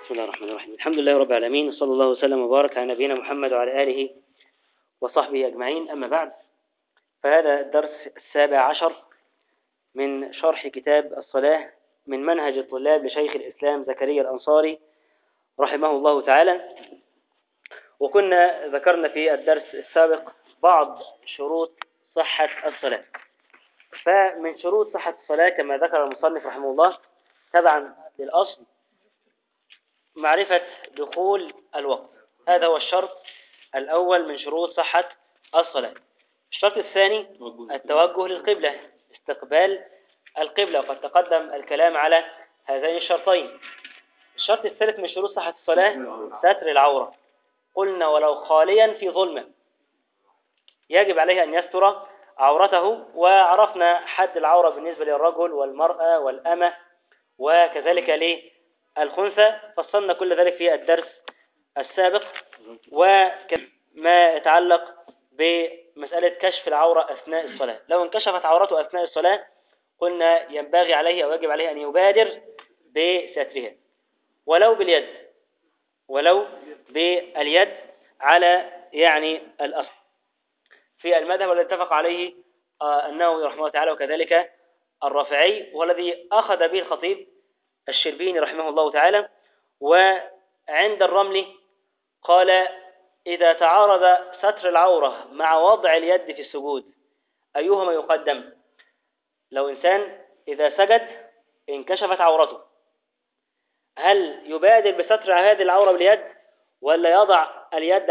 بسم الله الرحمن الرحيم. الحمد لله رب العالمين، وصلى الله وسلم وبارك على نبينا محمد وعلى آله وصحبه أجمعين. أما بعد، فهذا الدرس 17 من شرح كتاب الصلاة من منهج الطلاب لشيخ الإسلام زكريا الأنصاري رحمه الله تعالى. وكنا ذكرنا في الدرس السابق بعض شروط صحة الصلاة. فمن شروط صحة الصلاة كما ذكر المصنف رحمه الله تبعا للأصل معرفة دخول الوقت، هذا هو الشرط الأول من شروط صحة الصلاة. الشرط الثاني التوجه للقبلة، استقبال القبلة، وقد تقدم الكلام على هذين الشرطين. الشرط الثالث من شروط صحة الصلاة ستر العورة، قلنا ولو خاليا في ظلمة، يجب عليه أن يستر عورته. وعرفنا حد العورة بالنسبة للرجل والمرأة والأمة وكذلك للخنثى، فصلنا كل ذلك في الدرس السابق. وما يتعلق بمسألة كشف العورة أثناء الصلاة، لو انكشفت عورته أثناء الصلاة قلنا ينبغي عليه أو يجب عليه أن يبادر بسترها ولو باليد على الأصل في المذهب والذي اتفق عليه النووي رحمه الله تعالى وكذلك الرافعي، والذي أخذ به الخطيب الشربيني رحمه الله تعالى. وعند الرمل قال إذا تعارض ستر العورة مع وضع اليد في السجود أيهما يقدم؟ لو إنسان إذا سجد انكشفت عورته، هل يبادر بستر هذه العورة باليد ولا يضع اليد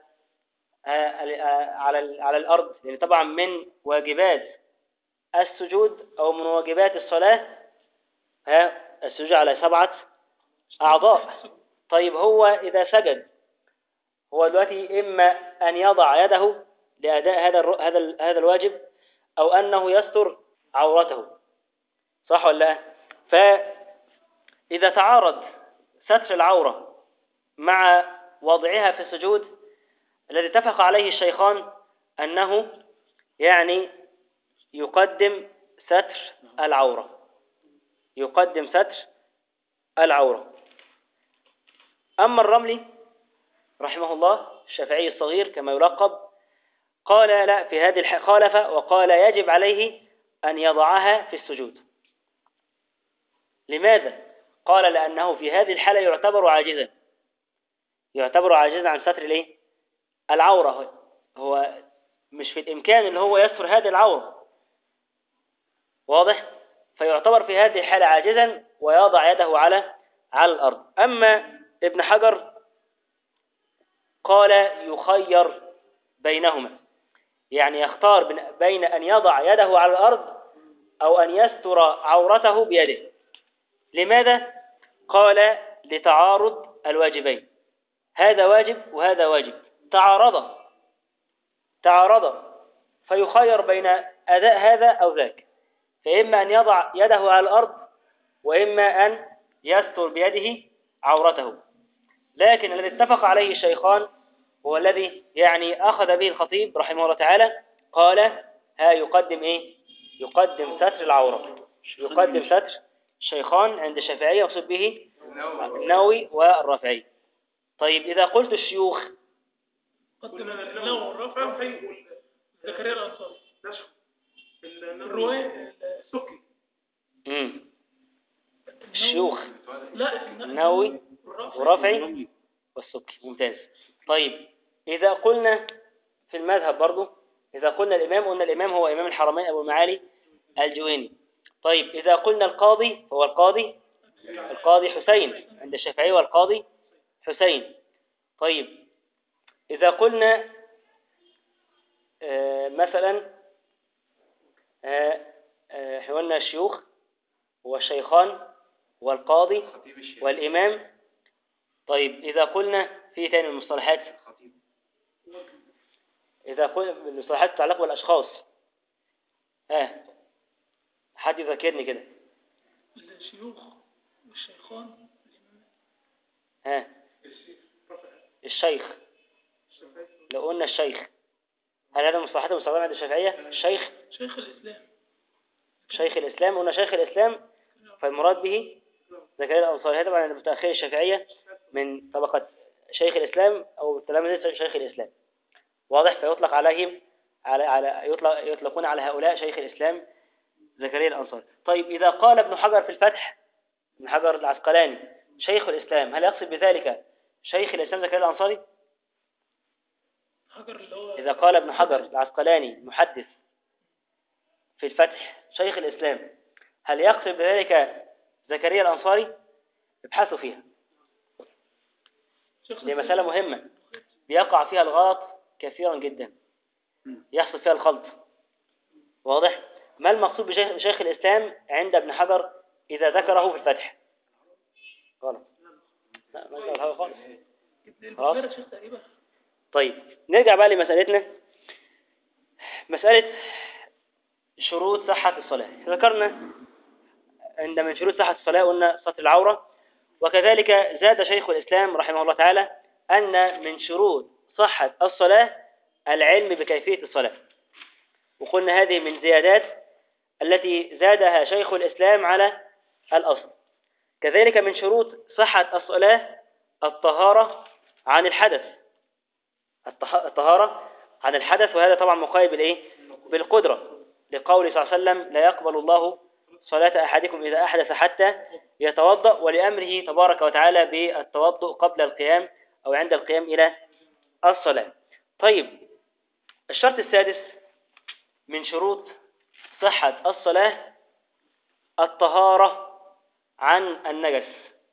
على الأرض؟ لأن طبعا من واجبات السجود أو من واجبات الصلاة السجود على 7 أعضاء. طيب هو إذا سجد هو دلوقتي إما أن يضع يده لأداء هذا الواجب أو أنه يستر عورته، صح ولا لا؟ فإذا تعارض ستر العورة مع وضعها في السجود، الذي اتفق عليه الشيخان أنه يقدم ستر العورة. أما الرملي رحمه الله الشافعي الصغير كما يلقب قال لا، في هذه الحالة خالف وقال يجب عليه أن يضعها في السجود. لماذا؟ قال لأنه في هذه الحالة يعتبر عاجزا عن ستر العورة. هو مش في الإمكان أن هو يستر هذه العورة، واضح؟ فيعتبر في هذه الحالة عاجزا ويضع يده على الأرض. أما ابن حجر قال يخير بينهما، يختار بين أن يضع يده على الأرض أو أن يستر عورته بيده. لماذا؟ قال لتعارض الواجبين، هذا واجب وهذا واجب، تعارض فيخير بين أداء هذا أو ذاك، فإما أن يضع يده على الأرض وإما أن يستر بيده عورته. لكن الذي اتفق عليه الشيخان هو الذي أخذ به الخطيب رحمه الله تعالى، قال يقدم يقدم ستر العورة، يقدم ستر الشيخان عند الشافعية يقصد به النووي والرافعي. طيب إذا قلت الشيوخ قدم النووي والرافعي زكريا الأنصاري الرواية السكي الشيوخ النووي والرافعي والسكي، ممتاز. طيب إذا قلنا في المذهب برضو، إذا قلنا الإمام قلنا الإمام هو إمام الحرمين أبو المعالي الجويني. طيب إذا قلنا القاضي هو القاضي حسين عند الشافعي والقاضي حسين. طيب إذا قلنا مثلا احنا قلنا الشيوخ والشيخان والقاضي والإمام. طيب إذا قلنا في ثاني المصطلحات، إذا قلنا المصطلحات تتعلق بالأشخاص، حد يذكرني كده. الشيوخ والشيخان الشيخ، لو قلنا الشيخ هل هذا مصطلحات مستخدمة عند الشافعية؟ شيخ الإسلام قلنا شيخ الإسلام، فالمراد به زكريا الأنصاري، هذا طبعا عند متأخري الشافعية من طبقة شيخ الإسلام أو تلامذة شيخ الإسلام، واضح؟ فيطلق عليهم يطلقون على هؤلاء شيخ الإسلام زكريا الأنصاري. طيب إذا قال ابن حجر في الفتح، ابن حجر العسقلاني شيخ الإسلام، هل يقصد بذلك شيخ الإسلام زكريا الأنصاري؟ حجر اللي هو إذا قال ابن حجر العسقلاني محدث في الفتح شيخ الإسلام، هل يقصد بذلك زكريا الأنصاري؟ ابحثوا فيها، شيخ دي مسألة مهمة بيقع فيها الغلط كثيرا جدا، يحصل فيها الخلط، واضح؟ ما المقصود بشيخ الإسلام عند ابن حجر إذا ذكره في الفتح؟ غلط، لا ما ذكر هذا خالص. خلاص؟ ابن شيخ تقريبا. طيب نرجع بقى لمسألتنا، مسألة شروط صحة الصلاة. ذكرنا عند من شروط صحة الصلاة قلنا ستر العورة، وكذلك زاد شيخ الإسلام رحمه الله تعالى أن من شروط صحة الصلاة العلم بكيفية الصلاة، وقلنا هذه من زيادات التي زادها شيخ الإسلام على الأصل. كذلك من شروط صحة الصلاة الطهارة عن الحدث، الطهارة عن الحدث، وهذا طبعا مقايب بالقدرة، لقول صلى الله عليه وسلم لا يقبل الله صلاة أحدكم إذا أحدث حتى يتوضأ، ولأمره تبارك وتعالى بالتوضؤ قبل القيام أو عند القيام إلى الصلاة. طيب الشرط السادس من شروط صحة الصلاة الطهارة عن النجس،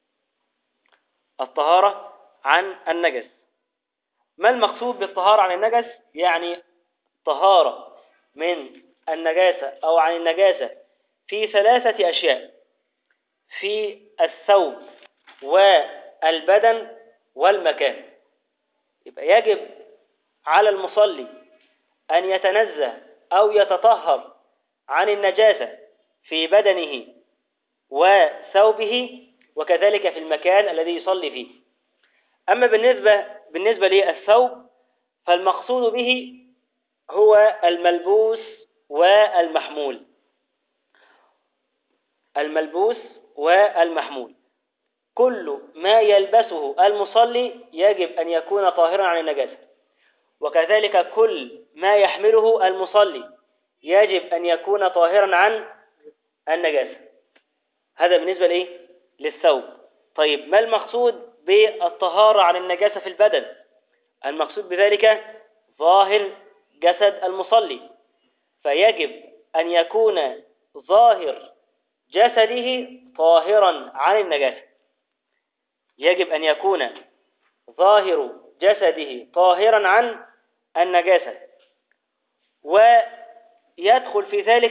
الطهارة عن النجس. ما المقصود بالطهارة عن النجس؟ يعني طهارة من النجاسة أو عن النجاسة في ثلاثة أشياء: في الثوب والبدن والمكان. يبقى يجب على المصلي أن يتنزه أو يتطهر عن النجاسة في بدنه وثوبه وكذلك في المكان الذي يصلي فيه. أما بالنسبة للثوب فالمقصود به هو الملبوس والمحمول، الملبوس والمحمول. كل ما يلبسه المصلي يجب أن يكون طاهرا عن النجاسة، وكذلك كل ما يحمله المصلي يجب أن يكون طاهرا عن النجاسة. هذا بالنسبة للثوب. طيب ما المقصود بالطهارة عن النجاسة في البدن؟ المقصود بذلك ظاهر جسد المصلي، فيجب أن يكون ظاهر جسده طاهرا عن النجاسة، يجب أن يكون ظاهر جسده طاهرا عن النجاسة، ويدخل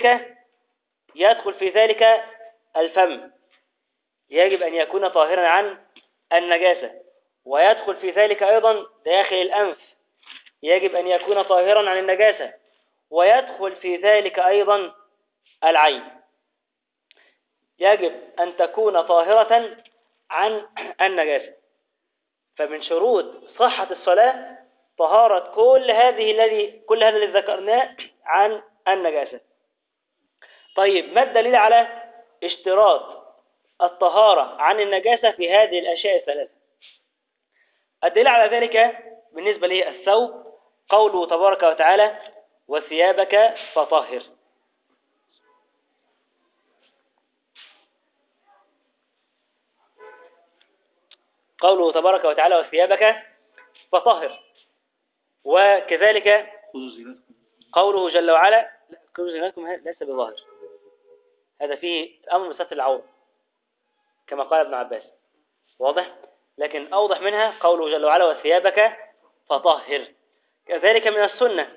في ذلك الفم، يجب أن يكون طاهرا عن النجاسة، ويدخل في ذلك أيضا داخل الأنف، يجب أن يكون طاهرا عن النجاسة، ويدخل في ذلك أيضا العين، يجب أن تكون طاهرة عن النجاسة. فمن شروط صحة الصلاة طهارة كل هذا الذي ذكرناه عن النجاسة. طيب ما الدليل على اشتراط الطهارة عن النجاسة في هذه الأشياء الثلاثة؟ الدليل على ذلك بالنسبة للثوب قوله تبارك وتعالى وثيابك فطهر. قوله تبارك وتعالى وثيابك فطهر، وكذلك قوله جل وعلا خذوا زينتكم ليس بظاهر، هذا فيه أمر بستر العورة كما قال ابن عباس، واضح؟ لكن أوضح منها قوله جل وعلا وثيابك فطهر. كذلك من السنة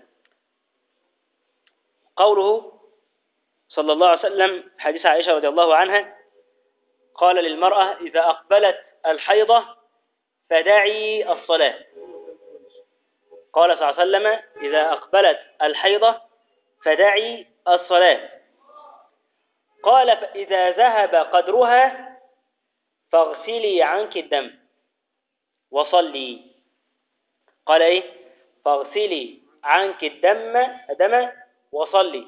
قوله صلى الله عليه وسلم حديث عائشة رضي الله عنها قال للمرأة إذا أقبلت الحيضة فدعي الصلاة. قال صلى الله عليه وسلم إذا أقبلت الحيضة فدعي الصلاة. قال فإذا ذهب قدرها فاغسلي عنك الدم وصلي. قال إيه؟ فاغسلي عنك الدم وصلي،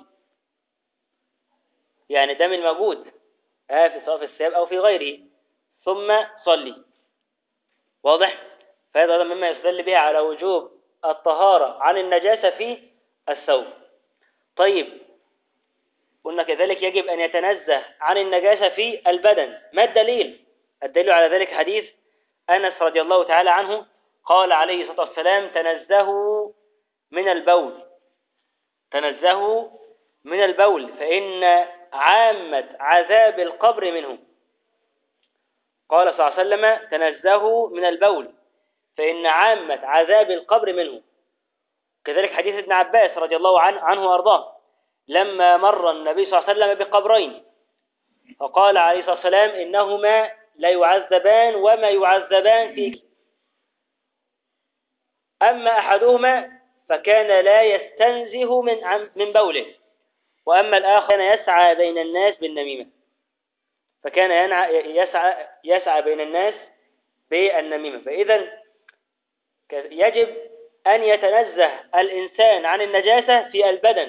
يعني الدم الموجود سواء في الثياب أو في غيره، ثم صلي. واضح؟ فهذا أيضا مما يستدل به على وجوب الطهارة عن النجاسة في الثوب. طيب، قلنا كذلك يجب أن يتنزه عن النجاسة في البدن. ما الدليل؟ الدليل على ذلك حديث أنس رضي الله تعالى عنه، قال عليه الصلاة والسلام: تنزهوا من البول، تنزهوا من البول فإن عامة عذاب القبر منه. قال صلى الله عليه وسلم: تنزهوا من البول فإن عامة عذاب القبر منه. كذلك حديث ابن عباس رضي الله عنه وأرضاه، لما مر النبي صلى الله عليه وسلم بقبرين فقال عليه الصلاة والسلام: إنهما لا يعذبان وما يعذبان فيك، أما أحدهما فكان لا يستنزه من بوله، وأما الآخر كان يسعى بين الناس بالنميمة، فكان يسعى بين الناس بالنميمة. فإذا يجب أن يتنزه الإنسان عن النجاسة في البدن.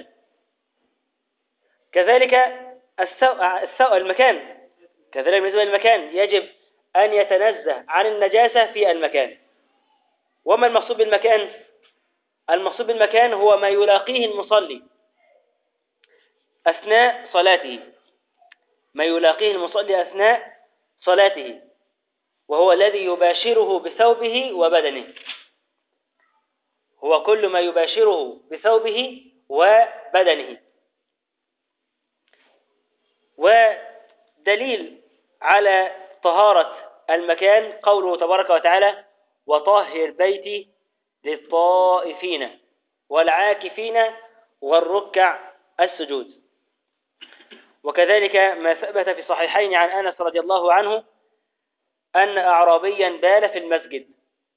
كذلك المكان، كذلك بالنسبة للمكان يجب أن يتنزه عن النجاسة في المكان. وما المقصود بالمكان؟ المقصود بالمكان هو ما يلاقيه المصلي أثناء صلاته، ما يلاقيه المصلي أثناء صلاته، وهو الذي يباشره بثوبه وبدنه، هو كل ما يباشره بثوبه وبدنه. ودليل على طهارة المكان قوله تبارك وتعالى: وطهر بيتي للطائفين والعاكفين والركع السجود. وكذلك ما ثبت في صحيحين عن أنس رضي الله عنه أن أعرابيا بال في المسجد،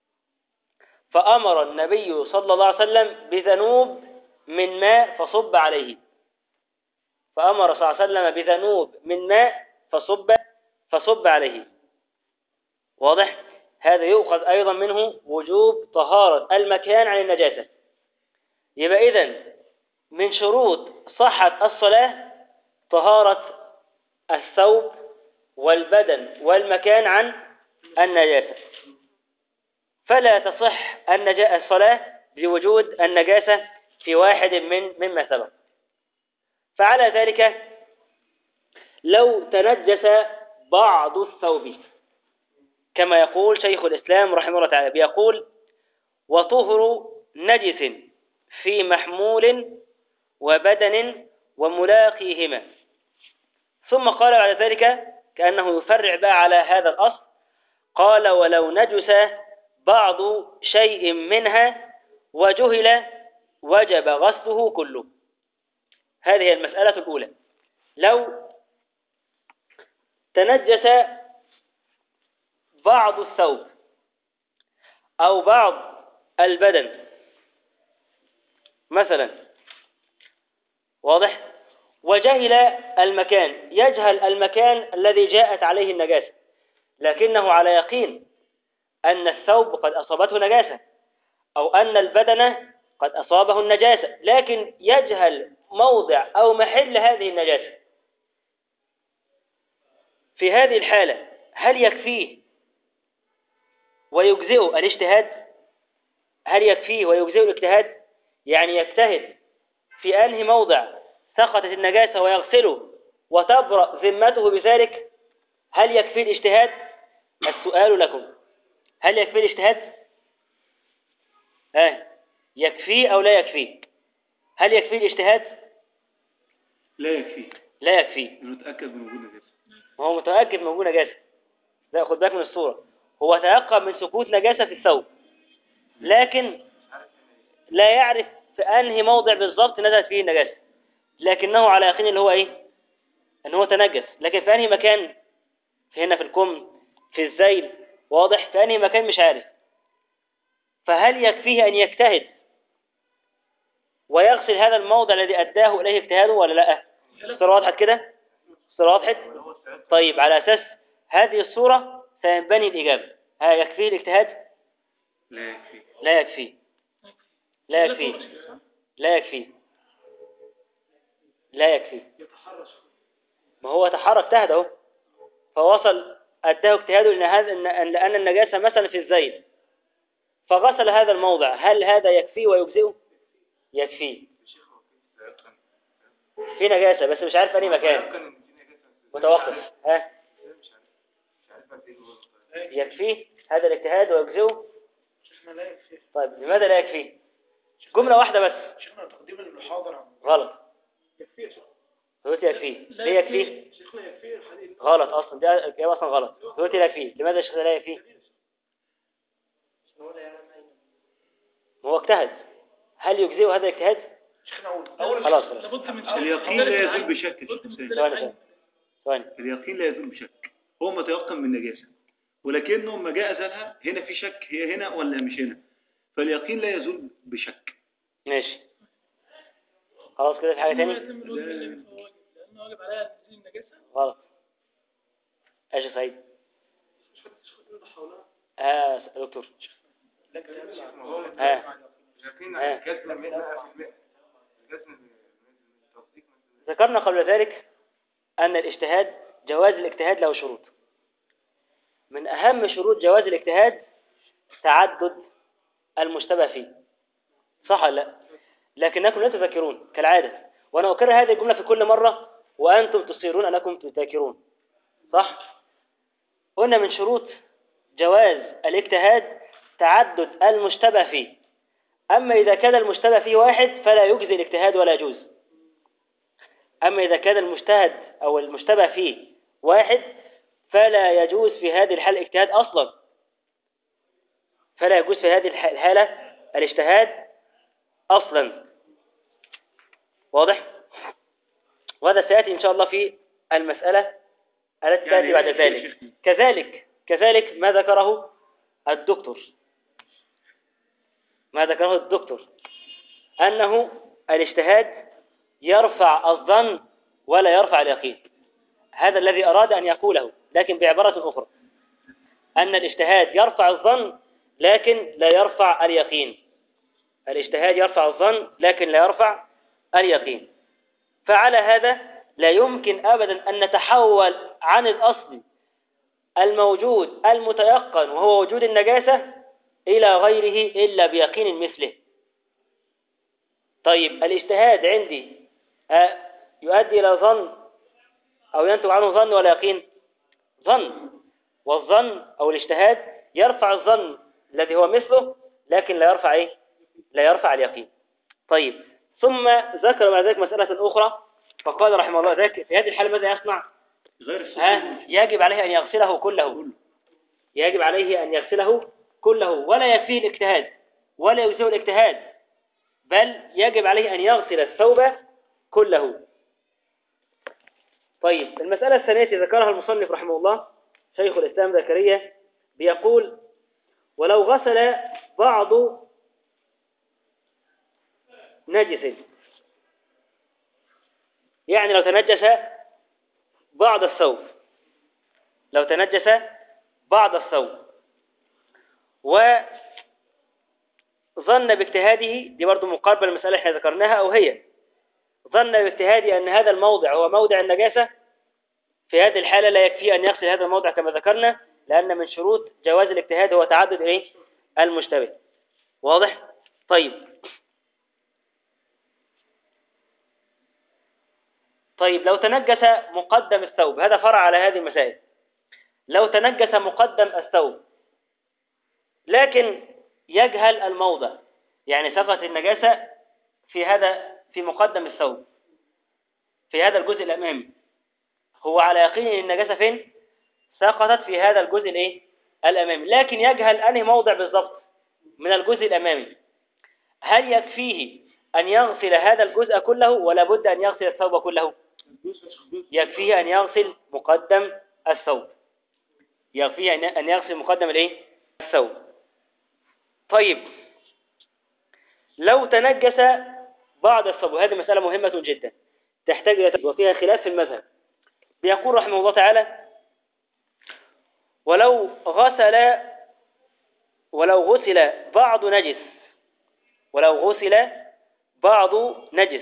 فأمر النبي صلى الله عليه وسلم بذنوب من ماء فصب عليه، فأمر صلى الله عليه وسلم بذنوب من ماء فصب عليه. واضح؟ هذا يؤخذ أيضا منه وجوب طهارة المكان عن النجاسة. يبقى إذن من شروط صحة الصلاة طهارة الثوب والبدن والمكان عن النجاسة، فلا تصح الصلاة بوجود النجاسة في واحد مما سبق. فعلى ذلك لو تنجس بعض الثوب، كما يقول شيخ الإسلام رحمه الله تعالى، بيقول: وطهر نجس في محمول وبدن وملاقيهما. ثم قال بعد ذلك كأنه يفرع بقى على هذا الأصل، قال: ولو نجس بعض شيء منها وجهل وجب غسله كله. هذه هي المسألة الأولى. لو تنجس بعض الثوب أو بعض البدن مثلا، واضح، وجهل المكان، يجهل المكان الذي جاءت عليه النجاسة، لكنه على يقين أن الثوب قد أصابته نجاسة أو أن البدن قد أصابه النجاسة، لكن يجهل موضع أو محل هذه النجاسة. في هذه الحالة هل يكفيه ويجزئه الاجتهاد؟ هل يكفيه ويجزئه الاجتهاد؟ يعني يجتهد في أنهي موضع سقطت النجاسة ويغسله وتبرأ ذمته بذلك؟ هل يكفي الاجتهاد؟ السؤال لكم: هل يكفي الاجتهاد؟ يكفي أو لا يكفي؟ هل يكفي الاجتهاد؟ لا يكفي. لا يكفي. متأكد من وجود نجاسة. هو متأكد من وجود نجاسة. لا، خد بالك من الصورة، هو تيقن من سقوط نجاسة في الثوب، لكن لا يعرف في أنهي موضع بالضبط نزلت فيه النجاسة، لكنه على يقين اللي هو إيه؟ أن هو تنجس، لكن في أنهي مكان؟ في هنا في الكم، في الذيل، واضح، في أنهي مكان مش عارف. فهل يكفيه أن يجتهد ويغسل هذا الموضع الذي أداه إليه اجتهاده ولا لا؟ الصورة وضحت كده؟ الصورة وضحت؟ طيب، على أساس هذه الصورة سينبني الإجابة. يكفيه الاجتهاد؟ لا يكفي. لا يكفي. لا يكفي. لا يكفي. لا يكفي. ما هو تحرك، اجتهد اهو، فوصل أداه اجتهاده لأن النجاسة مثلا في الزيت، فغسل هذا الموضع، هل هذا يكفيه ويجزئه؟ يكفيه. في نجاسة بس مش عارف أي مكان، متوقف. ها، يكفيه هذا الاجتهاد ويجزئه؟ شيخنا لا يكفي. طيب لماذا لا يكفيه؟ جملة واحدة بس. شيخنا تقديما للمحاضرة غلط. يكفي يا شيخ. قلت يكفيه. ليه يكفيه؟ شيخنا يكفي الحديث. غلط أصلا، ده الإجابة أصلا غلط. قلت لا يكفيه. لماذا يا شيخ لا يكفيه؟ هو اجتهد، هل يجزئه هذا الاجتهاد؟ شيخنا أول خلاص. لابد من اليقين لا يزول بشك. ثواني. اليقين لا يزول بشك، هو متيقن من النجاسة، ولكنه ما جاء أزلها هنا في شك، هي هنا ولا مش هنا، فاليقين لا يزول بشك. ماشي، خلاص كده. في حاجة تاني؟ لأنه واجب عليها تنزيل النجاسة. غلط. ايش يا سعيد؟ دكتور. ذكرنا قبل ذلك أن الاجتهاد، جواز الاجتهاد له شروط. من أهم شروط جواز الاجتهاد تعدد المشتبه فيه، صح ولا لا؟ لكنكم لا تذكرون كالعادة، وأنا أكرر هذه الجملة في كل مرة وأنتم تصيرون أنكم تذاكرون، صح؟ قلنا من شروط جواز الاجتهاد تعدد المشتبه فيه، أما إذا كان المشتبه فيه واحد فلا يجزي الاجتهاد ولا يجوز. أما إذا كان المجتهد أو المشتبه فيه واحد فلا يجوز في هذه الحالة الاجتهاد أصلا، فلا يجوز في هذه الحالة الاجتهاد أصلا. واضح؟ وهذا سيأتي إن شاء الله في المسألة التي تأتي بعد ذلك. كذلك ما ذكره الدكتور أنه الاجتهاد يرفع الظن ولا يرفع اليقين، هذا الذي أراد أن يقوله، لكن بعبارة أخرى أن الاجتهاد يرفع الظن لكن لا يرفع اليقين. الاجتهاد يرفع الظن لكن لا يرفع اليقين. فعلى هذا لا يمكن أبدا أن نتحول عن الأصل الموجود المتيقن وهو وجود النجاسة إلى غيره إلا بيقين مثله. طيب الاجتهاد عندي يؤدي إلى ظن أو ينتج عنه ظن ولا يقين؟ ظن، والظن أو الاجتهاد يرفع الظن الذي هو مثله لكن لا يرفع إيه؟ لا يرفع اليقين. طيب ثم ذكر بعد ذلك مسألة أخرى فقال رحمه الله ذلك في هذه الحالة ماذا يصنع؟ يجب عليه أن يغسله كله، يجب عليه أن يغسله كله، ولا يكفيه الاجتهاد ولا يجزئه الاجتهاد، بل يجب عليه أن يغسل الثوب كله. طيب المسألة الثانية ذكرها المصنف رحمه الله شيخ الإسلام زكريا، بيقول ولو غسل بعض نجس، يعني لو تنجس بعض الثوب، وظن باجتهاده، دي برضو مقاربة للمسألة اللي احنا ذكرناها، أو هي ظن باجتهاده أن هذا الموضع هو موضع النجاسة، في هذه الحالة لا يكفي أن يغسل هذا الموضع كما ذكرنا، لأن من شروط جواز الاجتهاد هو تعدد المشتبه. واضح؟ طيب لو تنجس مقدم الثوب، هذا فرع على هذه المسائل. لو تنجس مقدم الثوب لكن يجهل الموضع، يعني سقط النجاسة في مقدم الثوب، في هذا الجزء الأمامي، هو على يقين أن النجاسة فين؟ سقطت في هذا الجزء الأمامي، لكن يجهل أنهي موضع بالضبط من الجزء الأمامي. هل يكفيه أن يغسل هذا الجزء كله ولا بد أن يغسل الثوب كله؟ يكفيه أن يغسل مقدم الثوب، يكفيه أن يغسل مقدم الثوب. طيب لو تنجس بعض الثوب، وهذه مسألة مهمة جدا تحتاج إلى وفيها خلاف في المذهب. بيقول رحمه الله تعالى ولو غسل بعض نجس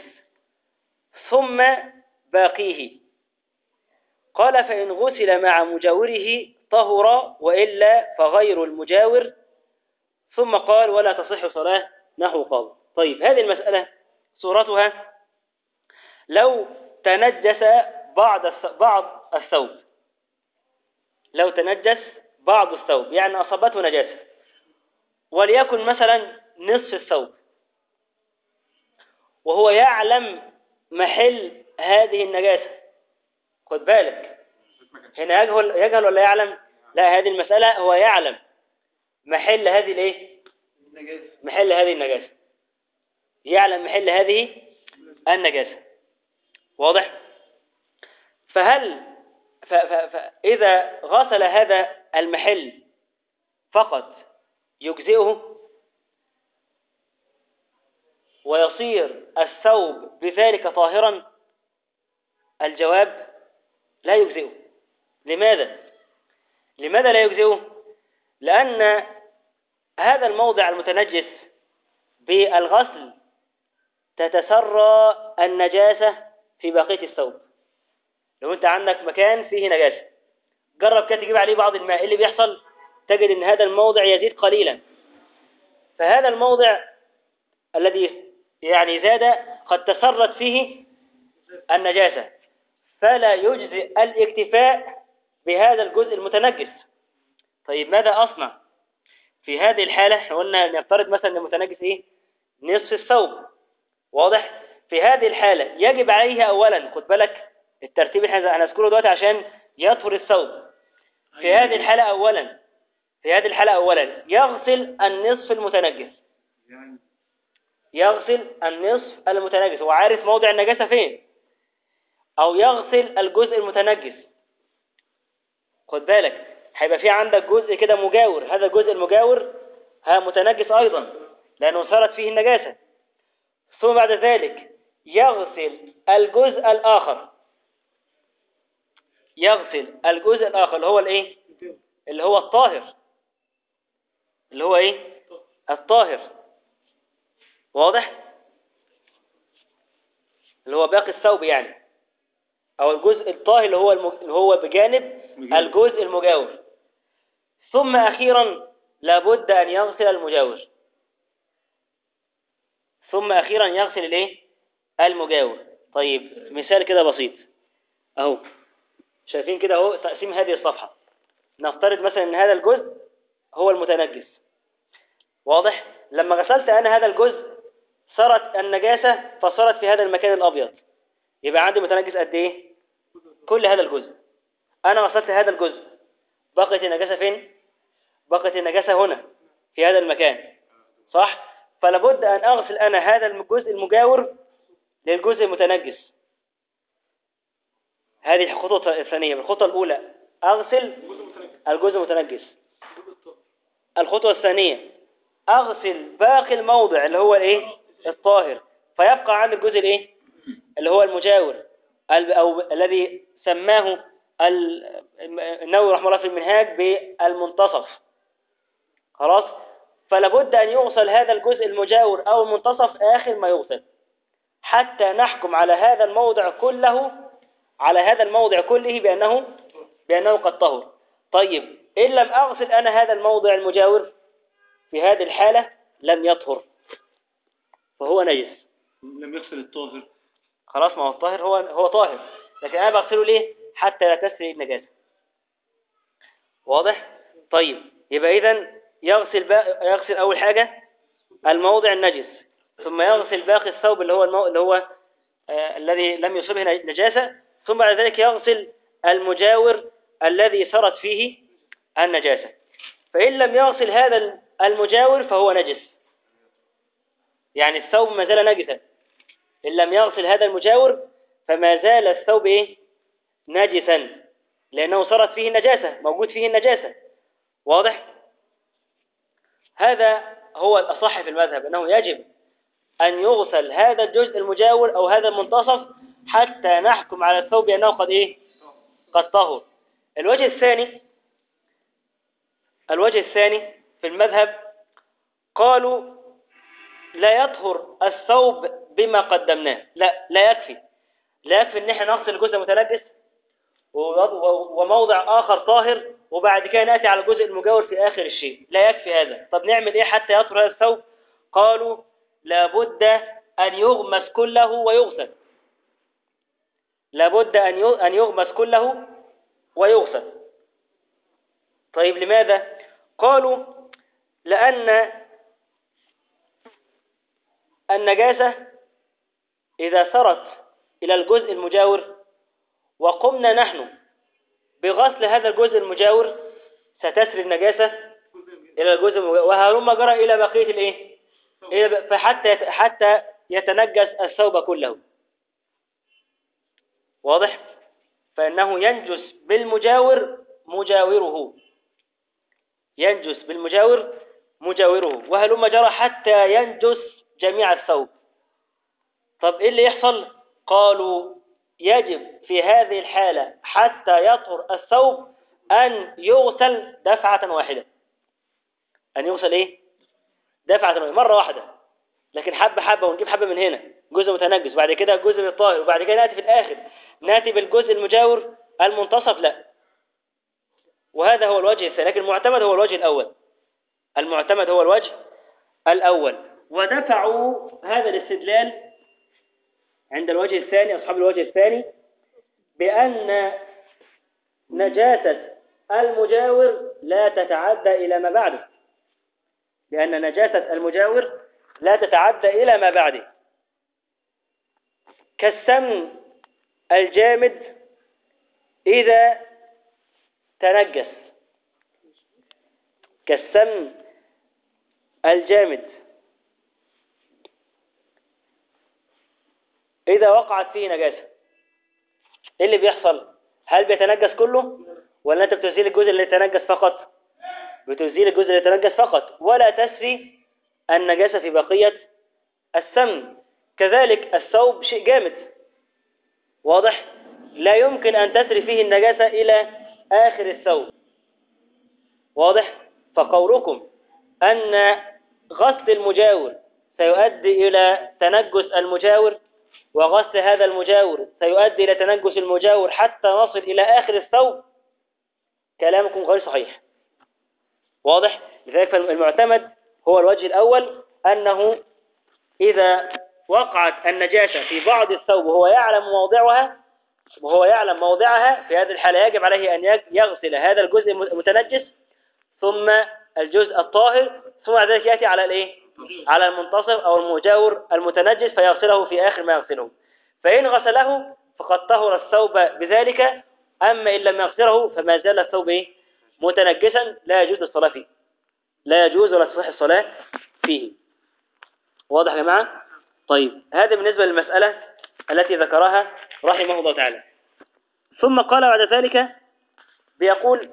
ثم باقيه، قال فإن غسل مع مجاوره طهر وإلا فغير المجاور. ثم قال ولا تصح صلاة نحو قال. طيب هذه المسألة صورتها لو تنجس بعض الثوب، لو تنجس بعض الثوب يعني أصابته نجاسة، وليكن مثلا نصف الثوب، وهو يعلم محل هذه النجاسة. خد بالك هنا يجهل ولا يعلم؟ لا، هذه المسألة هو يعلم محل هذه الايه؟ محل هذه النجاسة، يعلم محل هذه النجاسة. واضح؟ فإذا غسل هذا المحل فقط يجزئه ويصير الثوب بذلك طاهرا؟ الجواب لا يجزئه. لماذا؟ لماذا لا يجزئه؟ لأن هذا الموضع المتنجس بالغسل تتسرى النجاسة في بقية الثوب. لو أنت عندك مكان فيه نجاسة، جرب كده تجيب عليه بعض الماء، اللي بيحصل تجد أن هذا الموضع يزيد قليلا، فهذا الموضع الذي يعني زاد قد تسرت فيه النجاسة، فلا يجزئ الاكتفاء بهذا الجزء المتنجس. طيب ماذا أصنع في هذه الحالة؟ احنا قلنا نفترض مثلا ان المتنجس ايه؟ نصف الثوب. واضح؟ في هذه الحالة يجب عليه اولا، خد بالك الترتيب اللي هنذكره دلوقتي عشان يطهر الثوب. في هذه الحالة اولا يغسل النصف المتنجس، يغسل النصف المتنجس، هو عارف موضع النجاسة فين، او يغسل الجزء المتنجس. خد بالك هيبقى في عندك جزء كده مجاور، هذا الجزء المجاور متنجس ايضا لانه صارت فيه النجاسة. ثم بعد ذلك يغسل الجزء الاخر، يغسل الجزء الاخر اللي هو الايه؟ اللي هو الطاهر، اللي هو ايه؟ الطاهر. واضح؟ اللي هو باقي الثوب يعني، او الجزء الطاهر اللي هو بجانب الجزء المجاور. ثم اخيرا لابد ان يغسل المجاور، ثم اخيرا يغسل الايه؟ المجاور. طيب مثال كده بسيط اهو، شايفين كده اهو تقسيم هذه الصفحة. نفترض مثلا ان هذا الجزء هو المتنجس. واضح؟ لما غسلت انا هذا الجزء صارت النجاسة فصارت في هذا المكان الابيض، يبقى عندي متنجس قد ايه؟ كل هذا الجزء. انا غسلت هذا الجزء، بقيت النجاسة فين؟ بقيت النجاسة هنا في هذا المكان، صح؟ فلابد ان اغسل انا هذا الجزء المجاور للجزء المتنجس. هذه الخطوة الثانية. الخطوة الأولى أغسل الجزء المتنجس. الخطوة الثانية أغسل باقي الموضع اللي هو الإيه؟ الطاهر، فيبقى عند الجزء الإيه؟ اللي هو المجاور، أو الذي سماه النووي رحمه الله في المنهاج بالمنتصف. خلاص؟ فلابد أن يغسل هذا الجزء المجاور أو المنتصف آخر ما يغسل، حتى نحكم على هذا الموضع كله، على هذا الموضع كله بأنه قد طهر. طيب إن لم أغسل أنا هذا الموضع المجاور في هذه الحالة لم يطهر، فهو نجس. لم يغسل الطاهر. خلاص، ما هو الطاهر هو طاهر، لكن أنا بغسله ليه؟ حتى لا تسري النجاسة. واضح؟ طيب يبقى إذن يغسل أول حاجة الموضع النجس، ثم يغسل باقي الثوب اللي هو الذي لم يصبه نجاسة، ثم بعد ذلك يغسل المجاور الذي سرت فيه النجاسة. فإن لم يغسل هذا المجاور فهو نجس، يعني الثوب ما زال نجسا. إن لم يغسل هذا المجاور فما زال الثوب إيه؟ نجسا، لأنه سرت فيه النجاسة، موجود فيه النجاسة. واضح؟ هذا هو الأصح في المذهب، أنه يجب أن يغسل هذا الجزء المجاور أو هذا المنتصف حتى نحكم على الثوب بأنه قد إيه؟ قد طهر. الوجه الثاني في المذهب قالوا لا يطهر الثوب بما قدمناه. لا يكفي ان احنا نغسل الجزء المتنجس وموضع آخر طاهر، وبعد كده نأتي على الجزء المجاور في آخر الشيء، لا يكفي هذا. طب نعمل إيه حتى يطهر هذا الثوب؟ قالوا لابد أن يغمس كله ويغسل. لابد أن يغمس كله ويغسل. طيب لماذا؟ قالوا لأن النجاسة إذا سرت إلى الجزء المجاور وقمنا نحن بغسل هذا الجزء المجاور ستسري النجاسة إلى الجزء المجاور، وهلما جرى إلى بقية الإيه؟ حتى يتنجس الثوب كله. واضح؟ فإنه ينجس بالمجاور مجاوره، ينجس بالمجاور مجاوره، وهلما جرى حتى ينجس جميع الثوب. طب إيه اللي يحصل؟ قالوا يجب في هذه الحالة حتى يطهر الثوب أن يغسل دفعة واحدة. أن يغسل إيه؟ دفعة واحدة، مرة واحدة، لكن حبة حبة، ونجيب حبة من هنا جزء متنجس وبعد كده جزء الطاهر وبعد كده نأتي في الآخر نأتي بالجزء المجاور المنتصف، لا. وهذا هو الوجه الثاني، لكن المعتمد هو الوجه الأول. المعتمد هو الوجه الأول. ودفعوا هذا الاستدلال عند الوجه الثاني، أصحاب الوجه الثاني، بأن نجاسة المجاور لا تتعدى إلى ما بعده، لأن نجاسة المجاور لا تتعدى إلى ما بعده، كالسمن الجامد إذا تنجس. كالسمن الجامد إذا وقعت فيه نجاسة، إيه اللي بيحصل؟ هل بيتنجس كله؟ ولا أنت بتزيل الجزء اللي يتنجس فقط؟ بتزيل الجزء اللي يتنجس فقط، ولا تسري النجاسة في بقية السمن. كذلك الثوب شيء جامد، واضح؟ لا يمكن أن تسري فيه النجاسة إلى آخر الثوب، واضح؟ فقولكم أن غسل المجاور سيؤدي إلى تنجس المجاور، وغسل هذا المجاور سيؤدي إلى تنجس المجاور حتى نصل إلى آخر الثوب، كلامكم غير صحيح، واضح؟ لذلك المعتمد هو الوجه الأول، أنه إذا وقعت النجاسة في بعض الثوب وهو يعلم موضعها في هذه الحالة يجب عليه أن يغسل هذا الجزء المتنجس ثم الجزء الطاهر، ثم بعد ذلك يأتي على الإيه؟ على المنتصف أو المجاور المتنجس فيغسله في آخر ما يغسله. فإن غسله فقد طهر الثوب بذلك، أما إن لم يغسله فما زال الثوب إيه؟ متنجسا، لا يجوز الصلاة فيه، لا يجوز ولا تصح الصلاة فيه. واضح يا جماعة؟ طيب هذا بالنسبة للمسألة التي ذكرها رحمه الله تعالى. ثم قال بعد ذلك بيقول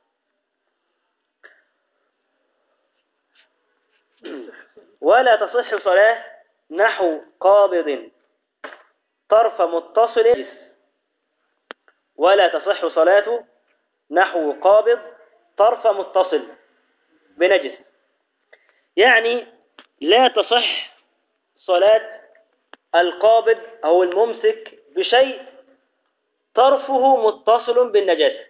ولا تصح صلاة نحو قابض طرف متصل، ولا تصح صلاة نحو قابض طرف متصل بنجس، يعني لا تصح صلاة القابض أو الممسك بشيء طرفه متصل بالنجاسة.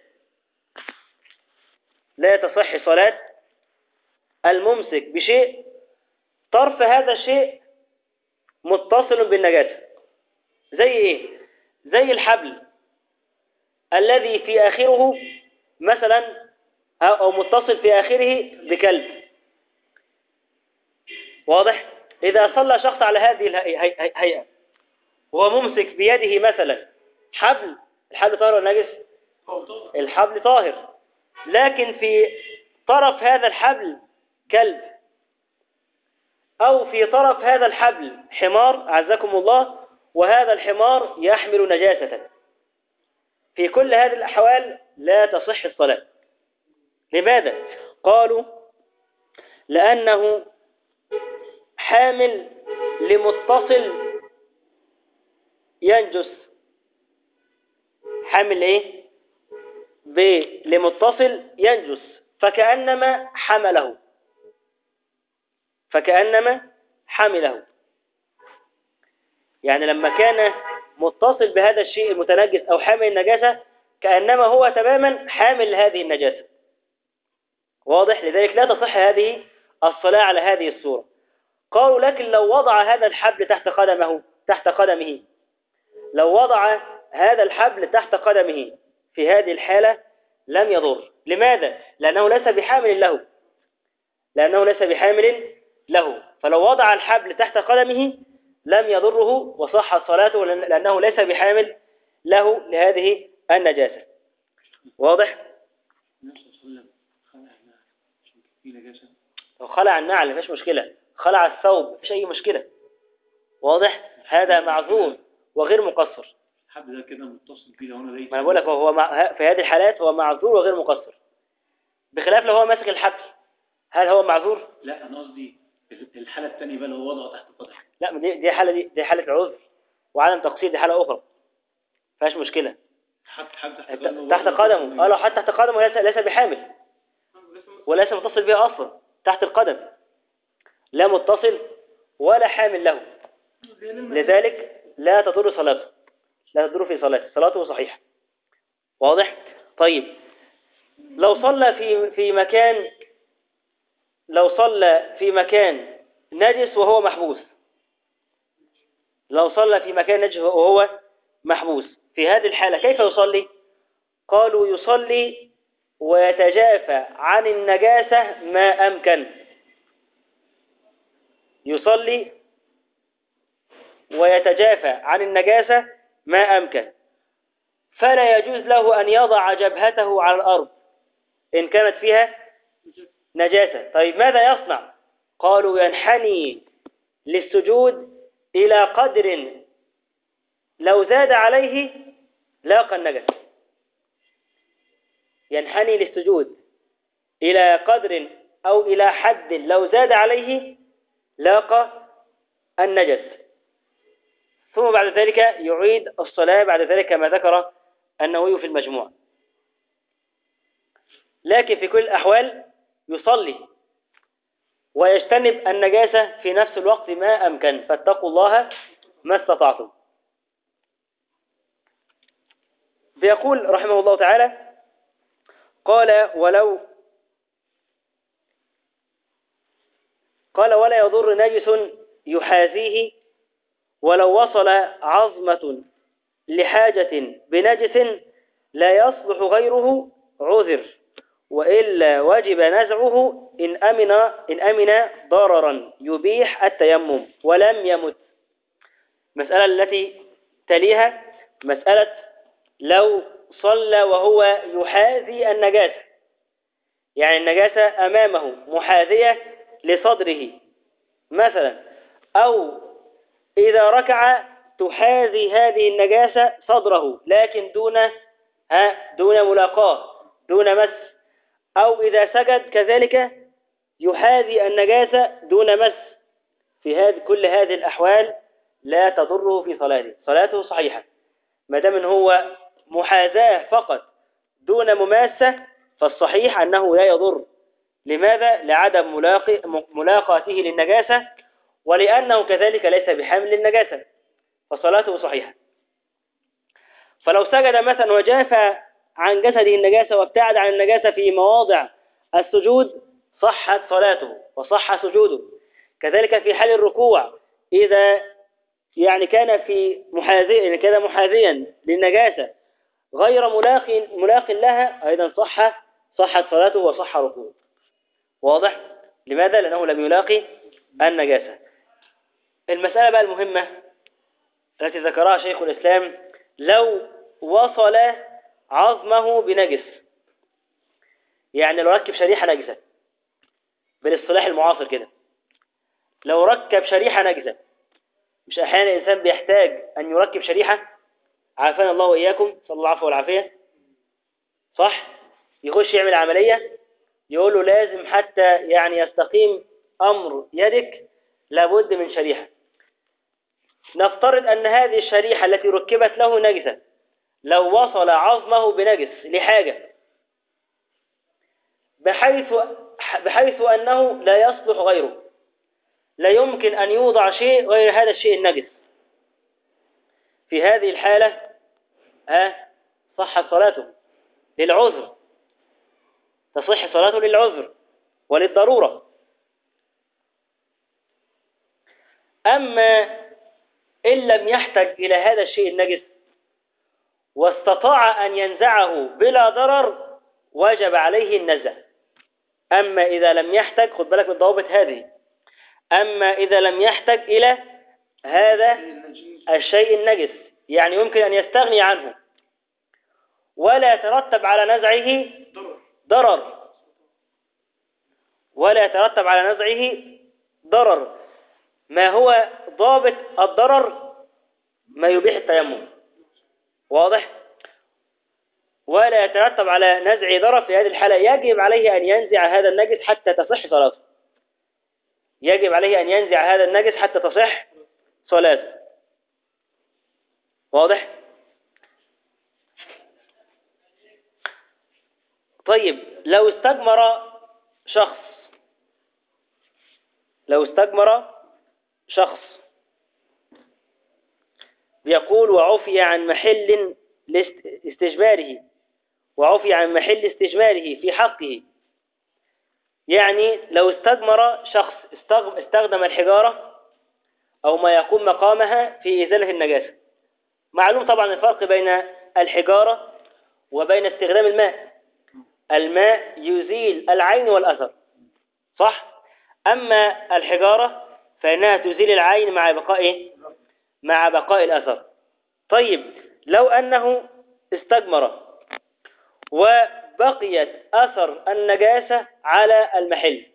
لا تصح صلاة الممسك بشيء طرف هذا الشيء متصل بالنجاسة. زي إيه؟ زي الحبل الذي في آخره مثلا أو متصل في آخره بكلب، واضح؟ إذا صلى شخص على هذه الهيئة وهو ممسك بيده مثلا حبل، الحبل طاهر ولا نجس؟ الحبل طاهر، لكن في طرف هذا الحبل كلب، أو في طرف هذا الحبل حمار أعزكم الله، وهذا الحمار يحمل نجاسة، في كل هذه الأحوال لا تصح الصلاة. لماذا؟ قالوا لأنه حامل لمتصل ينجس. حامل إيه؟ لمتصل ينجس، فكأنما حمله، يعني لما كان متصل بهذا الشيء المتنجس أو حامل النجاسة كأنما هو تماما حامل لهذه النجاسة. واضح؟ لذلك لا تصح هذه الصلاة على هذه الصورة. قالوا لكن لو وضع هذا الحبل تحت قدمه لو وضع هذا الحبل تحت قدمه في هذه الحالة لم يضر. لماذا؟ لأنه ليس بحامل له. فلو وضع الحبل تحت قدمه لم يضره وصحت صلاته لأنه ليس بحامل له لهذه النجاسة. واضح؟ النبي صلى الله عليه وسلم خلع النعل عشان في نجاسة. لو خلع النعل مفيش مشكلة، خلع الثوب مفيش أي مشكلة. واضح؟ هذا معذور وغير مقصر. الحبل ده كده متصل بيه لو انا لقيت. ما أنا بقول لك في هذه الحالات هو معذور وغير مقصر، بخلاف لو هو ماسك الحبل هل هو معذور؟ لا انا قصدي الحالة الثانية بقى لو وضعه تحت قدمه. لا، دي حالة العذر وعدم تقصير، دي حالة أخرى فيهاش مشكلة. حط تحت تحت قدمه لو حط تحت قدمه ليس بحامل وليس متصل بها أصلا. تحت القدم لا متصل ولا حامل له، لذلك لا تضر صلاته، لا تضر في صلاته، صلاته صحيحة. واضح؟ طيب لو صلى في مكان نجس وهو محبوس، في هذه الحالة كيف يصلي؟ قالوا يصلي ويتجافى عن النجاسة ما أمكن. يصلي ويتجافى عن النجاسة ما أمكن، فلا يجوز له أن يضع جبهته على الأرض إن كانت فيها نجاسة. طيب ماذا يصنع؟ قالوا ينحني للسجود إلى قدر لو زاد عليه لاقى النجس. ينحني للسجود إلى قدر أو إلى حد لو زاد عليه لاقى النجس، ثم بعد ذلك يعيد الصلاة بعد ذلك كما ذكر النووي في المجموع. لكن في كل الأحوال يصلي ويجتنب النجاسة في نفس الوقت ما أمكن، فاتقوا الله ما استطعتم. بيقول رحمه الله تعالى قال ولا يضر نجس يحاذيه ولو وصل عظمة لحاجة بنجس لا يصلح غيره عذر، وإلا وجب نزعه إن أمن ضررا يبيح التيمم ولم يمت. مسألة التي تليها مسألة لو صلى وهو يحاذي النجاسة، يعني النجاسة أمامه محاذية لصدره مثلا، أو إذا ركع تحاذي هذه النجاسة صدره لكن دون ملاقاة دون مس، أو إذا سجد كذلك يحاذي النجاسة دون مس. في كل هذه الأحوال لا تضره في صلاته صحيحة ما دام هو محاذاة فقط دون مماسة، فالصحيح أنه لا يضر. لماذا؟ لعدم ملاقاته للنجاسة، ولأنه كذلك ليس بحامل للنجاسة، فصلاته صحيحة. فلو سجد مثلا وجافى عن جسده النجاسة وابتعد عن النجاسة في مواضع السجود صحت صلاته وصح سجوده. كذلك في حال الركوع إذا كان كان محاذيا للنجاسة غير ملاق لها أيضا صحت صلاته وصح ركوعه. واضح؟ لماذا؟ لأنه لم يلاقي النجاسة. المسألة بقى المهمة التي ذكرها شيخ الإسلام، لو وصل عظمه بنجس، يعني لو ركب شريحة نجسة بالاصطلاح المعاصر كده، لو ركب شريحة نجسة، مش أحيانا الإنسان بيحتاج أن يركب شريحة، عافانا الله وإياكم صلى الله العفو والعافية، صح؟ يخش يعمل عملية يقول له لازم حتى يستقيم أمر يدك لابد من شريحة. نفترض أن هذه الشريحة التي ركبت له نجسة، لو وصل عظمه بنجس لحاجة بحيث أنه لا يصلح غيره، لا يمكن أن يوضع شيء غير هذا الشيء النجس، في هذه الحالة صحت صلاته للعذر، تصح صلاته للعذر وللضرورة. أما إن لم يحتج إلى هذا الشيء النجس واستطاع أن ينزعه بلا ضرر وجب عليه النزع. أما إذا لم يحتج، خد بالك من الضوابط هذه، أما إذا لم يحتج إلى هذا الشيء النجس، يعني يمكن أن يستغني عنه ولا يترتب على نزعه ضرر، ولا يترتب على نزعه ضرر. ما هو ضابط الضرر؟ ما يبيح التيمم، واضح؟ ولا يترتب على نزع ضرر. في هذه الحالة يجب عليه أن ينزع هذا النجس حتى تصح صلاته، يجب عليه أن ينزع هذا النجس حتى تصح صلاته، واضح؟ طيب لو استجمر شخص بيقول وعفي عن محل استجماره، وعفي عن محل استجماره في حقه. يعني لو استجمر شخص استخدم الحجارة أو ما يقوم مقامها في إزالة النجاسة. معلوم طبعا الفرق بين الحجارة وبين استخدام الماء. الماء يزيل العين والأثر، صح؟ أما الحجارة فإنها تزيل العين مع بقاء الأثر. طيب لو أنه استجمر وبقيت أثر النجاسة على المحل،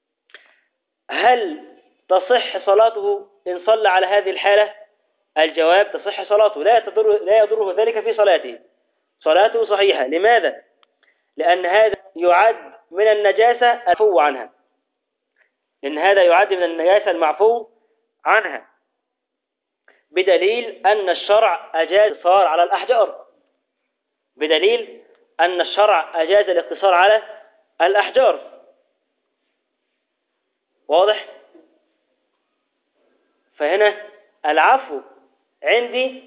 هل تصح صلاته إن صلى على هذه الحالة؟ الجواب تصح صلاته، لا يضره ذلك في صلاته، صلاته صحيحة. لماذا؟ لأن هذا يعد من النجاسة المعفو عنها، لأن هذا يعد من النجاسة المعفو عنها، بدليل أن الشرع أجاز الاقتصار على الأحجار، بدليل أن الشرع أجاز الاقتصار على الأحجار، واضح؟ فهنا العفو عندي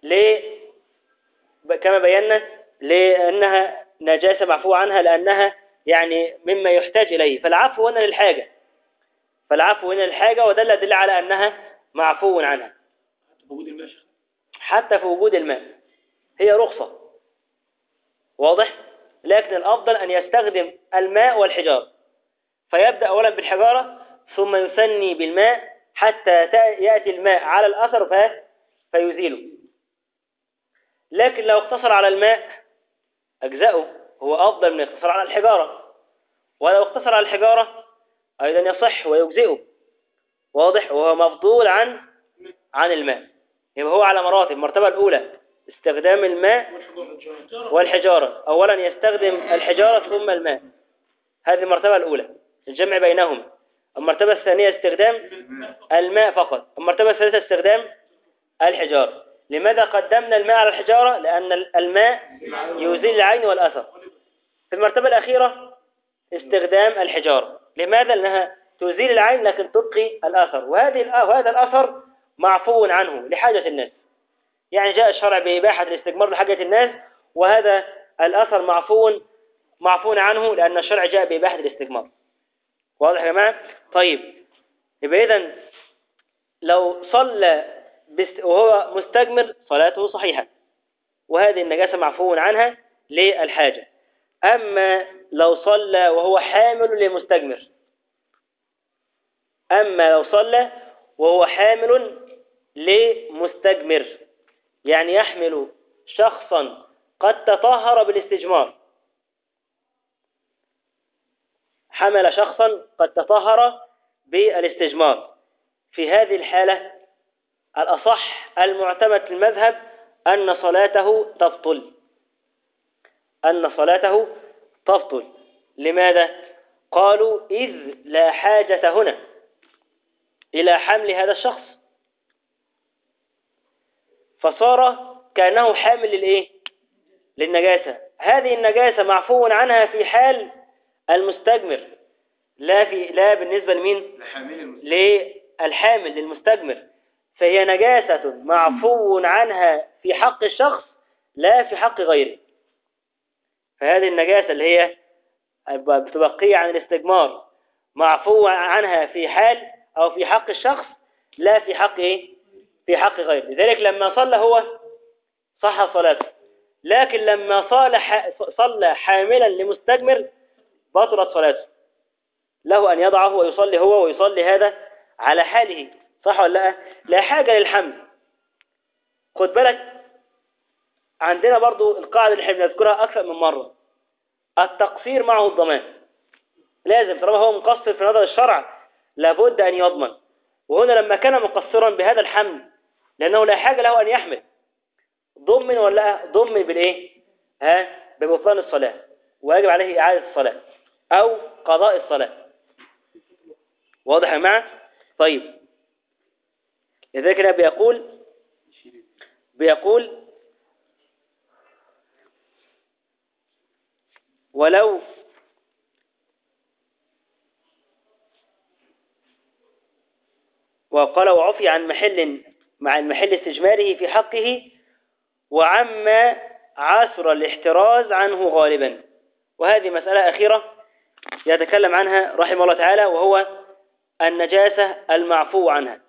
كما بينا لأنها نجاسة معفو عنها، لأنها يعني مما يحتاج إليه، فالعفو هنا للحاجة، وده اللي يدل على أنها معفو عنها حتى في وجود الماء، هي رخصة، واضح؟ لكن الأفضل أن يستخدم الماء والحجارة، فيبدأ أولا بالحجارة ثم يثني بالماء حتى يأتي الماء على الأثر فيزيله. لكن لو اقتصر على الماء أجزأه، هو أفضل من الاقتصار على الحجارة، ولو اقتصر على الحجارة أيضا يصح ويجزئه، واضح؟ وهو مفضول عن الماء. يبقى هو على مراتب. المرتبة الأولى استخدام الماء والحجارة، أولا يستخدم الحجارة ثم الماء، هذه المرتبة الأولى، الجمع بينهما. المرتبة الثانية استخدام الماء فقط. المرتبة الثالثة استخدام الحجارة. لماذا قدمنا الماء على الحجارة؟ لأن الماء يزيل العين والأثر. في المرتبة الأخيرة استخدام الحجارة. لماذا؟ لأنها تزيل العين لكن تبقي الأثر، وهذا الأثر معفو عنه لحاجة الناس. يعني جاء الشرع بإباحة الاستجمار لحاجة الناس، وهذا الأثر معفو عنه لأن الشرع جاء بإباحة الاستجمار. واضح يا جماعة؟ طيب يبقى إذن لو صلى وهو مستجمر صلاته صحيحة، وهذه النجاسة معفو عنها للحاجة. أما لو صلى وهو حامل لمستجمر، يعني يحمل شخصا قد تطهر بالاستجمار، حمل شخصا قد تطهر بالاستجمار، في هذه الحالة الأصح المعتمد في المذهب أن صلاته تبطل. لماذا؟ قالوا إذ لا حاجة هنا إلى حمل هذا الشخص، فصار كأنه حامل للنجاسة. هذه النجاسة معفو عنها في حال المستجمر، لا بالنسبة لمين؟ للحامل للمستجمر، فهي نجاسة معفو عنها في حق الشخص لا في حق غيره. فهذه النجاسة اللي هي بتبقي عن الاستجمار معفو عنها في حال أو في حق الشخص، لا في حق إيه؟ في حق غيره. لذلك لما صلى هو صح صلاته، لكن لما صلى حاملا لمستجمر بطلت صلاته. له أن يضعه ويصلي هو ويصلي هذا على حاله، صح ولا لا؟ لا حاجة للحمل. خد بالك، عندنا برضو القاعدة اللي احنا بنذكرها أكثر من مرة، التقصير معه الضمان. لازم طالما هو مقصر في نظر الشرع لابد أن يضمن. وهنا لما كان مقصرا بهذا الحمل لأنه لا حاجة له أن يحمل، ضمن ولا ضمن بالإيه؟ ببطلان الصلاة، ويجب عليه إعادة الصلاة أو قضاء الصلاة. واضح يا جماعة؟ طيب، لذلك بيقول ولو وقال وعفي عن محل مع المحل استجماره في حقه وعما عسر الاحتراز عنه غالبا. وهذه مسألة أخيرة يتكلم عنها رحمه الله تعالى، وهو النجاسة المعفو عنها.